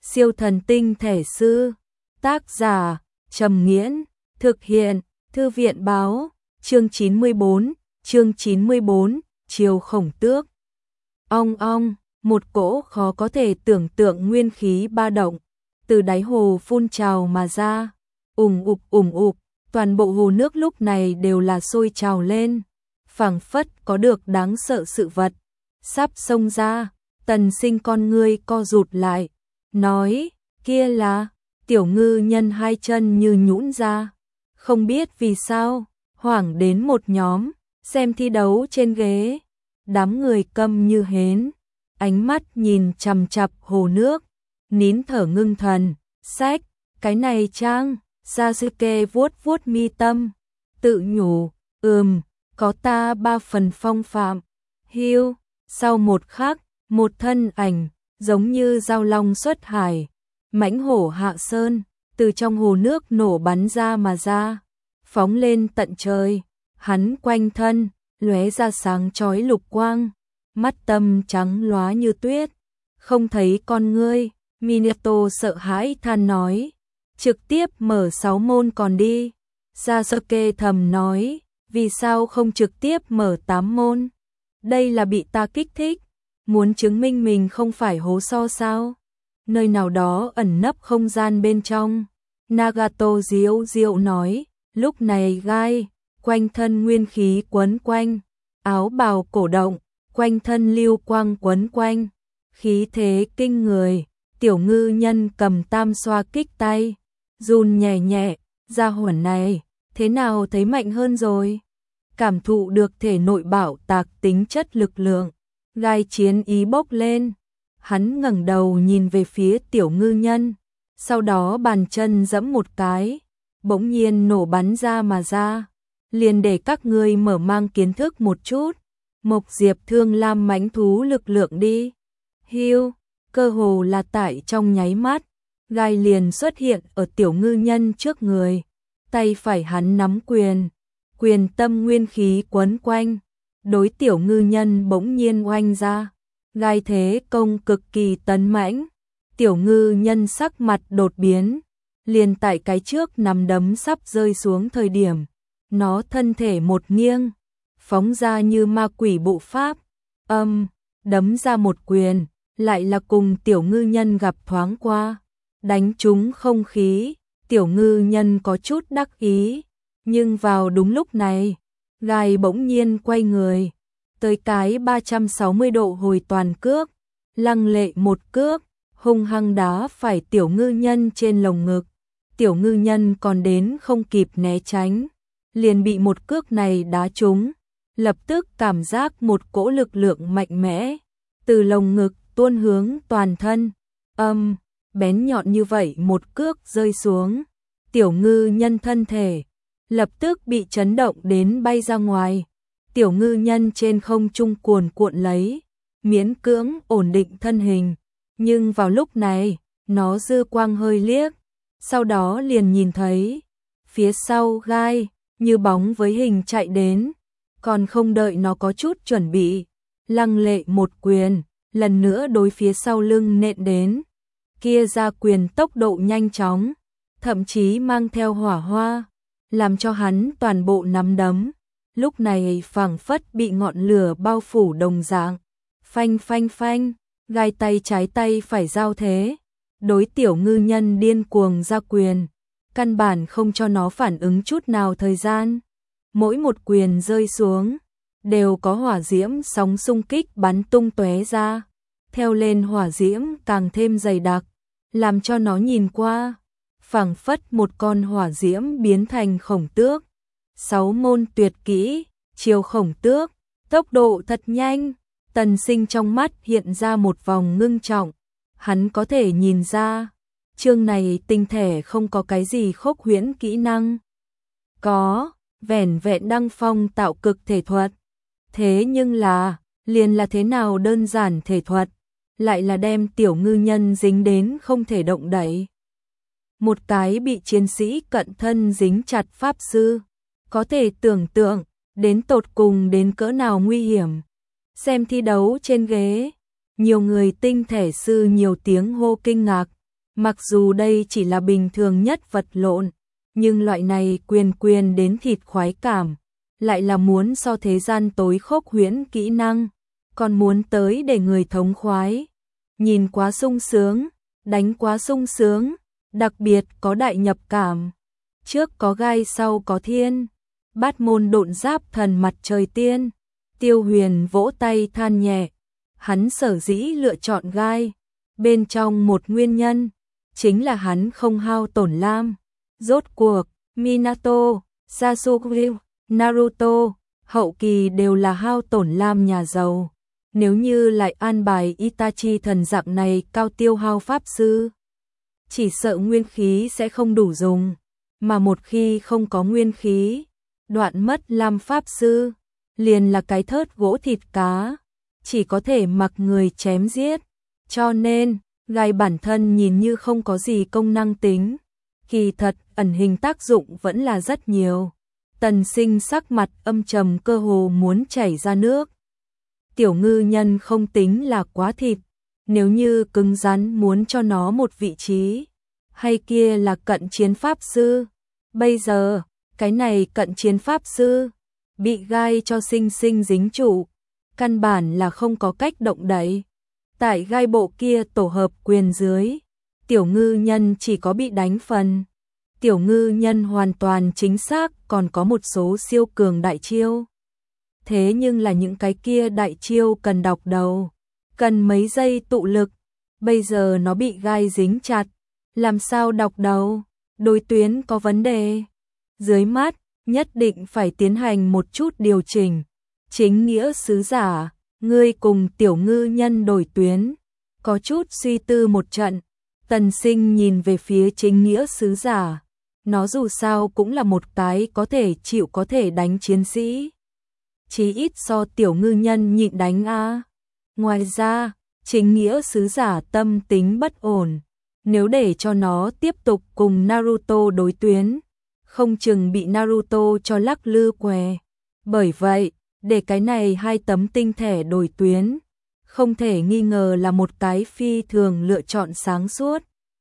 Siêu thần tinh thể sư. Tác giả Trầm Nghiễn. Thực hiện Thư viện báo. Chương 94, Chiều Khổng Tước. Ong ong, một cỗ khó có thể tưởng tượng nguyên khí ba động từ đáy hồ phun trào mà ra. Ùng ục, toàn bộ hồ nước lúc này đều là sôi trào lên, phảng phất có được đáng sợ sự vật sắp xông ra. Tần Sinh con ngươi co rụt lại, nói, kia là. Tiểu ngư nhân hai chân như nhũn ra, không biết vì sao, hoảng đến một nhóm, xem thi đấu trên ghế. Đám người câm như hến, ánh mắt nhìn chằm chằm hồ nước, nín thở ngưng thần. Sách, cái này trang. Sasuke vuốt vuốt mi tâm, tự nhủ, có ta 3 phần phong phạm. Hiu, sau một khắc, một thân ảnh, giống như dao long xuất hải, mãnh hổ hạ sơn, từ trong hồ nước nổ bắn ra mà ra, phóng lên tận trời. Hắn quanh thân, lóe ra sáng chói lục quang, mắt tâm trắng lóa như tuyết, không thấy con ngươi. Minato sợ hãi than nói, trực tiếp mở 6 môn còn đi. Sasuke thầm nói, vì sao không trực tiếp mở 8 môn? Đây là bị ta kích thích, muốn chứng minh mình không phải hố so sao? Nơi nào đó ẩn nấp không gian bên trong. Nagato diếu diệu nói, lúc này gai, quanh thân nguyên khí quấn quanh, áo bào cổ động, quanh thân lưu quang quấn quanh, khí thế kinh người. Tiểu ngư nhân cầm tam xoa kích tay, run nhẹ nhẹ, gia hỏa này, thế nào thấy mạnh hơn rồi? Cảm thụ được thể nội bảo tạc tính chất lực lượng, gai chiến ý bốc lên. Hắn ngẩng đầu nhìn về phía tiểu ngư nhân, sau đó bàn chân giẫm một cái, bỗng nhiên nổ bắn ra mà ra. Liền để các ngươi mở mang kiến thức một chút, Mộc Diệp Thương Lam mãnh thú lực lượng đi. Hiu, cơ hồ là tại trong nháy mắt, gai liền xuất hiện ở tiểu ngư nhân trước người. Tay phải hắn nắm quyền, quyền tâm nguyên khí quấn quanh, đối tiểu ngư nhân bỗng nhiên oanh ra. Gai thế công cực kỳ tấn mãnh, tiểu ngư nhân sắc mặt đột biến, liền tại cái trước nắm đấm sắp rơi xuống thời điểm, nó thân thể một nghiêng, phóng ra như ma quỷ bộ pháp, đấm ra một quyền, lại là cùng tiểu ngư nhân gặp thoáng qua, đánh trúng không khí. Tiểu ngư nhân có chút đắc ý, nhưng vào đúng lúc này, gai bỗng nhiên quay người, tới cái 360 độ hồi toàn cước, lăng lệ một cước, hung hăng đá phải tiểu ngư nhân trên lồng ngực. Tiểu ngư nhân còn đến không kịp né tránh, liền bị một cước này đá trúng, lập tức cảm giác một cỗ lực lượng mạnh mẽ từ lồng ngực tuôn hướng toàn thân. Bén nhọn như vậy một cước rơi xuống, tiểu ngư nhân thân thể lập tức bị chấn động đến bay ra ngoài. Tiểu ngư nhân trên không trung cuồn cuộn lấy, miễn cưỡng ổn định thân hình, nhưng vào lúc này, nó dư quang hơi liếc, sau đó liền nhìn thấy phía sau gai như bóng với hình chạy đến, còn không đợi nó có chút chuẩn bị, lăng lệ một quyền, lần nữa đối phía sau lưng nện đến. Kia ra quyền tốc độ nhanh chóng, thậm chí mang theo hỏa hoa, làm cho hắn toàn bộ nắm đấm lúc này phảng phất bị ngọn lửa bao phủ đồng dạng. Phanh phanh phanh, gai tay trái tay phải giao thế, đối tiểu ngư nhân điên cuồng ra quyền, căn bản không cho nó phản ứng chút nào thời gian. Mỗi một quyền rơi xuống, đều có hỏa diễm sóng xung kích bắn tung tóe ra, theo lên hỏa diễm càng thêm dày đặc, làm cho nó nhìn qua, phảng phất một con hỏa diễm biến thành khổng tước. 6 môn tuyệt kỹ, chiều khổng tước, tốc độ thật nhanh. Tần Sinh trong mắt hiện ra một vòng ngưng trọng, hắn có thể nhìn ra, chương này tinh thể không có cái gì khốc huyễn kỹ năng, có vẻn vẹn đăng phong tạo cực thể thuật. Thế nhưng là, liền là thế nào đơn giản thể thuật, lại là đem tiểu ngư nhân dính đến không thể động đậy. Một cái bị chiến sĩ cận thân dính chặt pháp sư, có thể tưởng tượng đến tột cùng đến cỡ nào nguy hiểm. Xem thi đấu trên ghế, nhiều người tinh thể sư nhiều tiếng hô kinh ngạc, Mặc dù đây chỉ là bình thường nhất vật lộn, nhưng loại này quyền đến thịt khoái cảm, lại là muốn so thế gian tối khốc huyễn kỹ năng, còn muốn tới để người thống khoái. Nhìn quá sung sướng, đánh quá sung sướng, đặc biệt có đại nhập cảm. Trước có gai sau có thiên, bát môn độn giáp thần mặt trời tiên. Tiêu Huyền vỗ tay than nhẹ, hắn sở dĩ lựa chọn gai, bên trong một nguyên nhân, chính là hắn không hao tổn lam. Rốt cuộc, Minato, Sasuke, Naruto, hậu kỳ đều là hao tổn lam nhà giàu. Nếu như lại an bài Itachi thần dạng này cao tiêu hao pháp sư, chỉ sợ nguyên khí sẽ không đủ dùng, mà một khi không có nguyên khí, đoạn mất lam pháp sư, liền là cái thớt gỗ thịt cá, chỉ có thể mặc người chém giết. Cho nên, gai bản thân nhìn như không có gì công năng tính, kỳ thật ẩn hình tác dụng vẫn là rất nhiều. Tần Sinh sắc mặt âm trầm cơ hồ muốn chảy ra nước. Tiểu ngư nhân không tính là quá thịt, nếu như cứng rắn muốn cho nó một vị trí, hay kia là cận chiến pháp sư. Bây giờ, cái này cận chiến pháp sư, bị gai cho sinh dính trụ, căn bản là không có cách động đậy. Tại gai bộ kia tổ hợp quyền dưới, tiểu ngư nhân chỉ có bị đánh phần. Tiểu ngư nhân hoàn toàn chính xác còn có một số siêu cường đại chiêu. Thế nhưng là những cái kia đại chiêu cần đọc đầu, cần mấy giây tụ lực. Bây giờ nó bị gai dính chặt, làm sao đọc đầu? Đối tuyến có vấn đề. Dưới mắt, nhất định phải tiến hành một chút điều chỉnh. Chính nghĩa sứ giả, ngươi cùng tiểu ngư nhân đổi tuyến. Có chút suy tư một trận, Tần Sinh nhìn về phía chính nghĩa sứ giả. Nó dù sao cũng là một cái có thể chịu có thể đánh chiến sĩ. Chí ít so tiểu ngư nhân nhịn đánh a. Ngoài ra, chính nghĩa sứ giả tâm tính bất ổn. Nếu để cho nó tiếp tục cùng Naruto đối tuyến, không chừng bị Naruto cho lắc lư què. Bởi vậy, để cái này hai tấm tinh thẻ đổi tuyến, không thể nghi ngờ là một cái phi thường lựa chọn sáng suốt.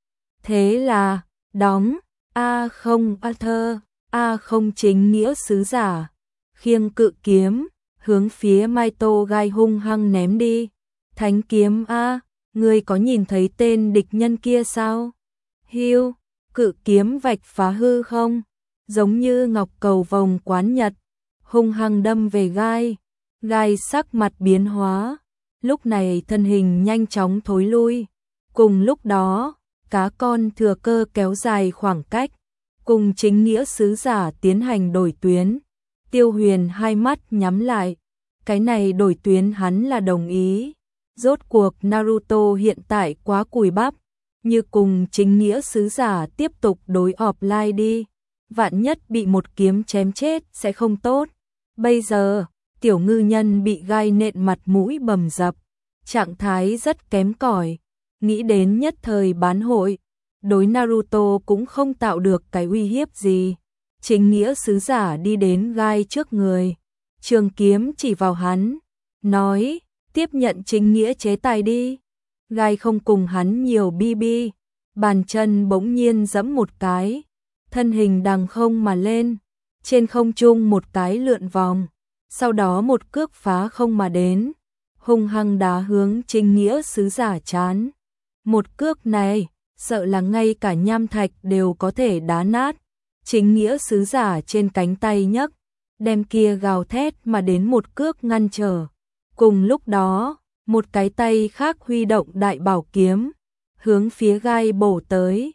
Thế là, đóng, không Arthur, không chính nghĩa sứ giả, khiêng cự kiếm, hướng phía Maito gai hung hăng ném đi. Thánh kiếm a, ngươi có nhìn thấy tên địch nhân kia sao? Hiu, cự kiếm vạch phá hư không? Giống như ngọc cầu vòng quán nhật, hung hăng đâm về gai. Gai sắc mặt biến hóa, lúc này thân hình nhanh chóng thối lui. Cùng lúc đó, cá con thừa cơ kéo dài khoảng cách, cùng chính nghĩa sứ giả tiến hành đổi tuyến. Tiêu Huyền hai mắt nhắm lại, cái này đổi tuyến hắn là đồng ý. Rốt cuộc Naruto hiện tại quá cùi bắp, như cùng chính nghĩa sứ giả tiếp tục đối offline đi, vạn nhất bị một kiếm chém chết sẽ không tốt. Bây giờ, tiểu ngư nhân bị gai nện mặt mũi bầm dập, trạng thái rất kém cỏi, nghĩ đến nhất thời bán hội, đối Naruto cũng không tạo được cái uy hiếp gì. Chính nghĩa sứ giả đi đến gai trước người, trường kiếm chỉ vào hắn, nói, tiếp nhận chính nghĩa chế tài đi. Gai không cùng hắn nhiều bi, bàn chân bỗng nhiên giẫm một cái, thân hình đằng không mà lên, trên không trung một cái lượn vòng, sau đó một cước phá không mà đến, hung hăng đá hướng chính nghĩa sứ giả chán. Một cước này, sợ là ngay cả nham thạch đều có thể đá nát. Chính nghĩa sứ giả trên cánh tay nhấc, đem kia gào thét mà đến một cước ngăn trở. Cùng lúc đó, một cái tay khác huy động đại bảo kiếm, hướng phía gai bổ tới.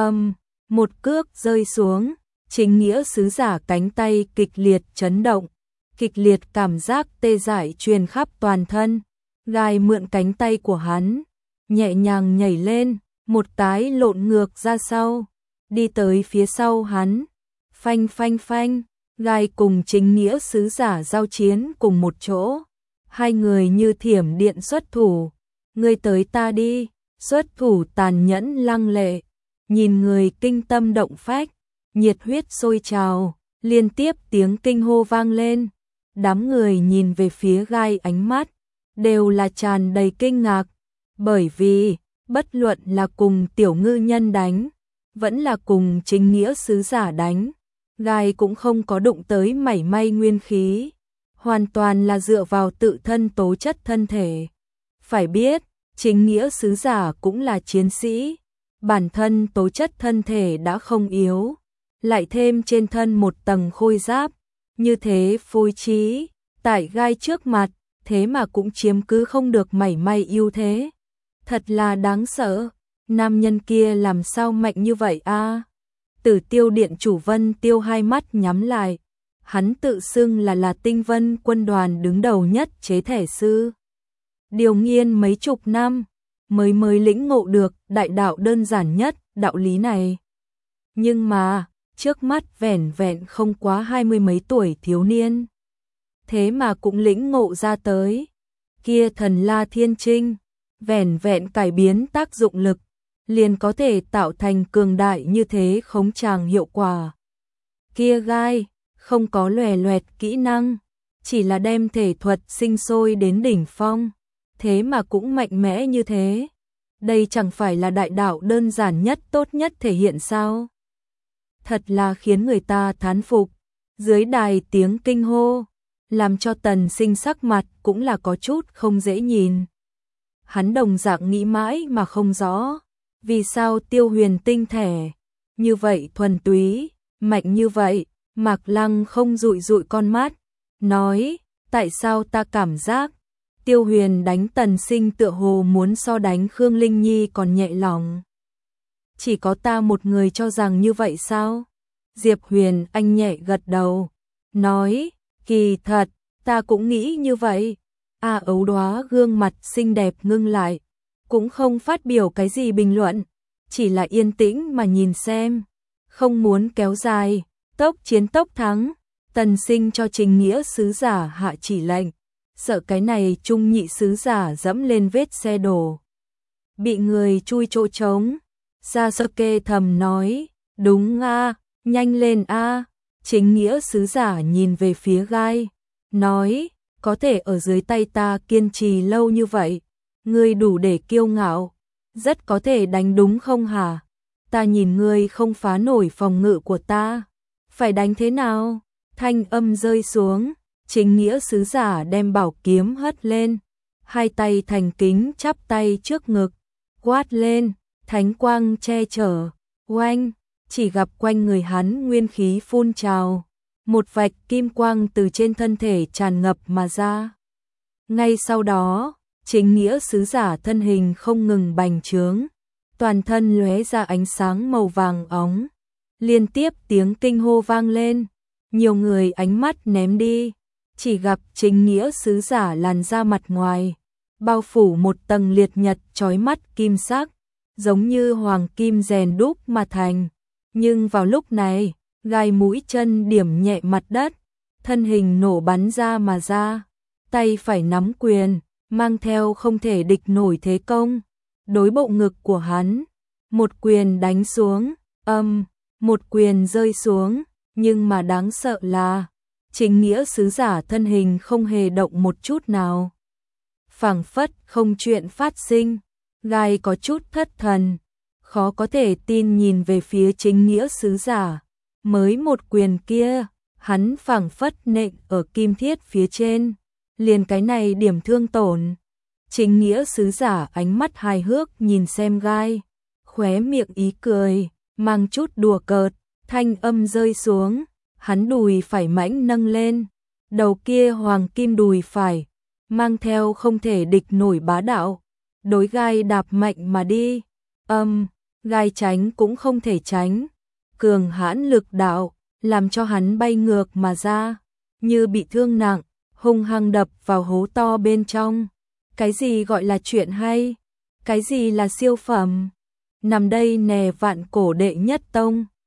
Một cước rơi xuống, chính nghĩa sứ giả cánh tay kịch liệt chấn động, kịch liệt cảm giác tê dại truyền khắp toàn thân. Gai mượn cánh tay của hắn, nhẹ nhàng nhảy lên, một cái lộn ngược ra sau, đi tới phía sau hắn. Phanh phanh phanh, gai cùng chính nghĩa sứ giả giao chiến cùng một chỗ. Hai người như thiểm điện xuất thủ, ngươi tới ta đi, xuất thủ tàn nhẫn lăng lệ, nhìn người kinh tâm động phách, nhiệt huyết sôi trào, liên tiếp tiếng kinh hô vang lên. Đám người nhìn về phía gai ánh mắt, đều là tràn đầy kinh ngạc, bởi vì, bất luận là cùng Tiểu Ngư Nhân đánh, vẫn là cùng Chính Nghĩa Sứ Giả đánh, gai cũng không có đụng tới mảy may nguyên khí, hoàn toàn là dựa vào tự thân tố chất thân thể. Phải biết, Chính Nghĩa Sứ Giả cũng là chiến sĩ, bản thân tố chất thân thể đã không yếu, lại thêm trên thân một tầng khôi giáp, như thế phối trí, tại gai trước mặt, thế mà cũng chiếm cứ không được mảy may ưu thế. Thật là đáng sợ, nam nhân kia làm sao mạnh như vậy a? Tử Tiêu Điện chủ Vân Tiêu hai mắt nhắm lại, hắn tự xưng là Tinh Vân quân đoàn đứng đầu nhất chế thể sư. Điều nghiên mấy chục năm, mới lĩnh ngộ được đại đạo đơn giản nhất đạo lý này. Nhưng mà, trước mắt vẻn vẹn không quá 20 mấy tuổi thiếu niên. Thế mà cũng lĩnh ngộ ra tới. Kia Thần La Thiên Trinh, vẻn vẹn cải biến tác dụng lực, liền có thể tạo thành cường đại như thế khống tràng hiệu quả. Kia gai, không có lòe loẹt kỹ năng, chỉ là đem thể thuật sinh sôi đến đỉnh phong, thế mà cũng mạnh mẽ như thế. Đây chẳng phải là đại đạo đơn giản nhất tốt nhất thể hiện sao? Thật là khiến người ta thán phục. Dưới đài tiếng kinh hô, làm cho Tần Sinh sắc mặt cũng là có chút không dễ nhìn. Hắn đồng dạng nghĩ mãi mà không rõ, vì sao Tiêu Huyền tinh thể như vậy thuần túy, mạnh như vậy. Mạc Lăng không dụi dụi con mắt, nói, tại sao ta cảm giác Tiêu Huyền đánh Tần Sinh tựa hồ muốn so đánh Khương Linh Nhi còn nhẹ lòng. Chỉ có ta một người cho rằng như vậy sao? Diệp Huyền Anh nhẹ gật đầu, nói, kỳ thật, ta cũng nghĩ như vậy. Ấu Đóa gương mặt xinh đẹp ngưng lại, cũng không phát biểu cái gì bình luận, chỉ là yên tĩnh mà nhìn xem, không muốn kéo dài, tốc chiến tốc thắng. Tần Sinh cho Chính Nghĩa Sứ Giả hạ chỉ lệnh, sợ cái này Trung Nhị Sứ Giả dẫm lên vết xe đổ, bị người chui chỗ trống. Sasuke thầm nói, đúng a, nhanh lên a. Chính Nghĩa Sứ Giả nhìn về phía gai, nói, có thể ở dưới tay ta kiên trì lâu như vậy, ngươi đủ để kiêu ngạo, rất có thể đánh đúng không hả? Ta nhìn ngươi không phá nổi phòng ngự của ta, phải đánh thế nào? Thanh âm rơi xuống, Chính Nghĩa Sứ Giả đem bảo kiếm hất lên, hai tay thành kính chắp tay trước ngực, quát lên, thánh quang che chở, oanh, chỉ gặp quanh người hắn nguyên khí phun trào, một vạch kim quang từ trên thân thể tràn ngập mà ra. Ngay sau đó, Chính Nghĩa Sứ Giả thân hình không ngừng bành trướng, toàn thân lóe ra ánh sáng màu vàng óng, liên tiếp tiếng kinh hô vang lên, nhiều người ánh mắt ném đi, chỉ gặp Chính Nghĩa Sứ Giả làn da mặt ngoài, bao phủ một tầng liệt nhật chói mắt kim sắc, giống như hoàng kim rèn đúc mà thành. Nhưng vào lúc này, gai mũi chân điểm nhẹ mặt đất, thân hình nổ bắn ra mà ra, tay phải nắm quyền, mang theo không thể địch nổi thế công, đối bộ ngực của hắn, một quyền đánh xuống, một quyền rơi xuống, nhưng mà đáng sợ là, Chính Nghĩa Sứ Giả thân hình không hề động một chút nào. Phảng phất không chuyện phát sinh, gai có chút thất thần, khó có thể tin nhìn về phía Chính Nghĩa Sứ Giả, mới một quyền kia, hắn phảng phất nện ở kim thiết phía trên, liền cái này điểm thương tổn. Chính Nghĩa Sứ Giả ánh mắt hài hước nhìn xem gai, khóe miệng ý cười, mang chút đùa cợt, thanh âm rơi xuống, hắn đùi phải mãnh nâng lên, đầu kia hoàng kim đùi phải, mang theo không thể địch nổi bá đạo, đối gai đạp mạnh mà đi, gai tránh cũng không thể tránh, cường hãn lực đạo, làm cho hắn bay ngược mà ra, như bị thương nặng, hung hăng đập vào hố to bên trong. Cái gì gọi là chuyện hay? Cái gì là siêu phẩm? Nằm đây nè vạn cổ đệ nhất tông.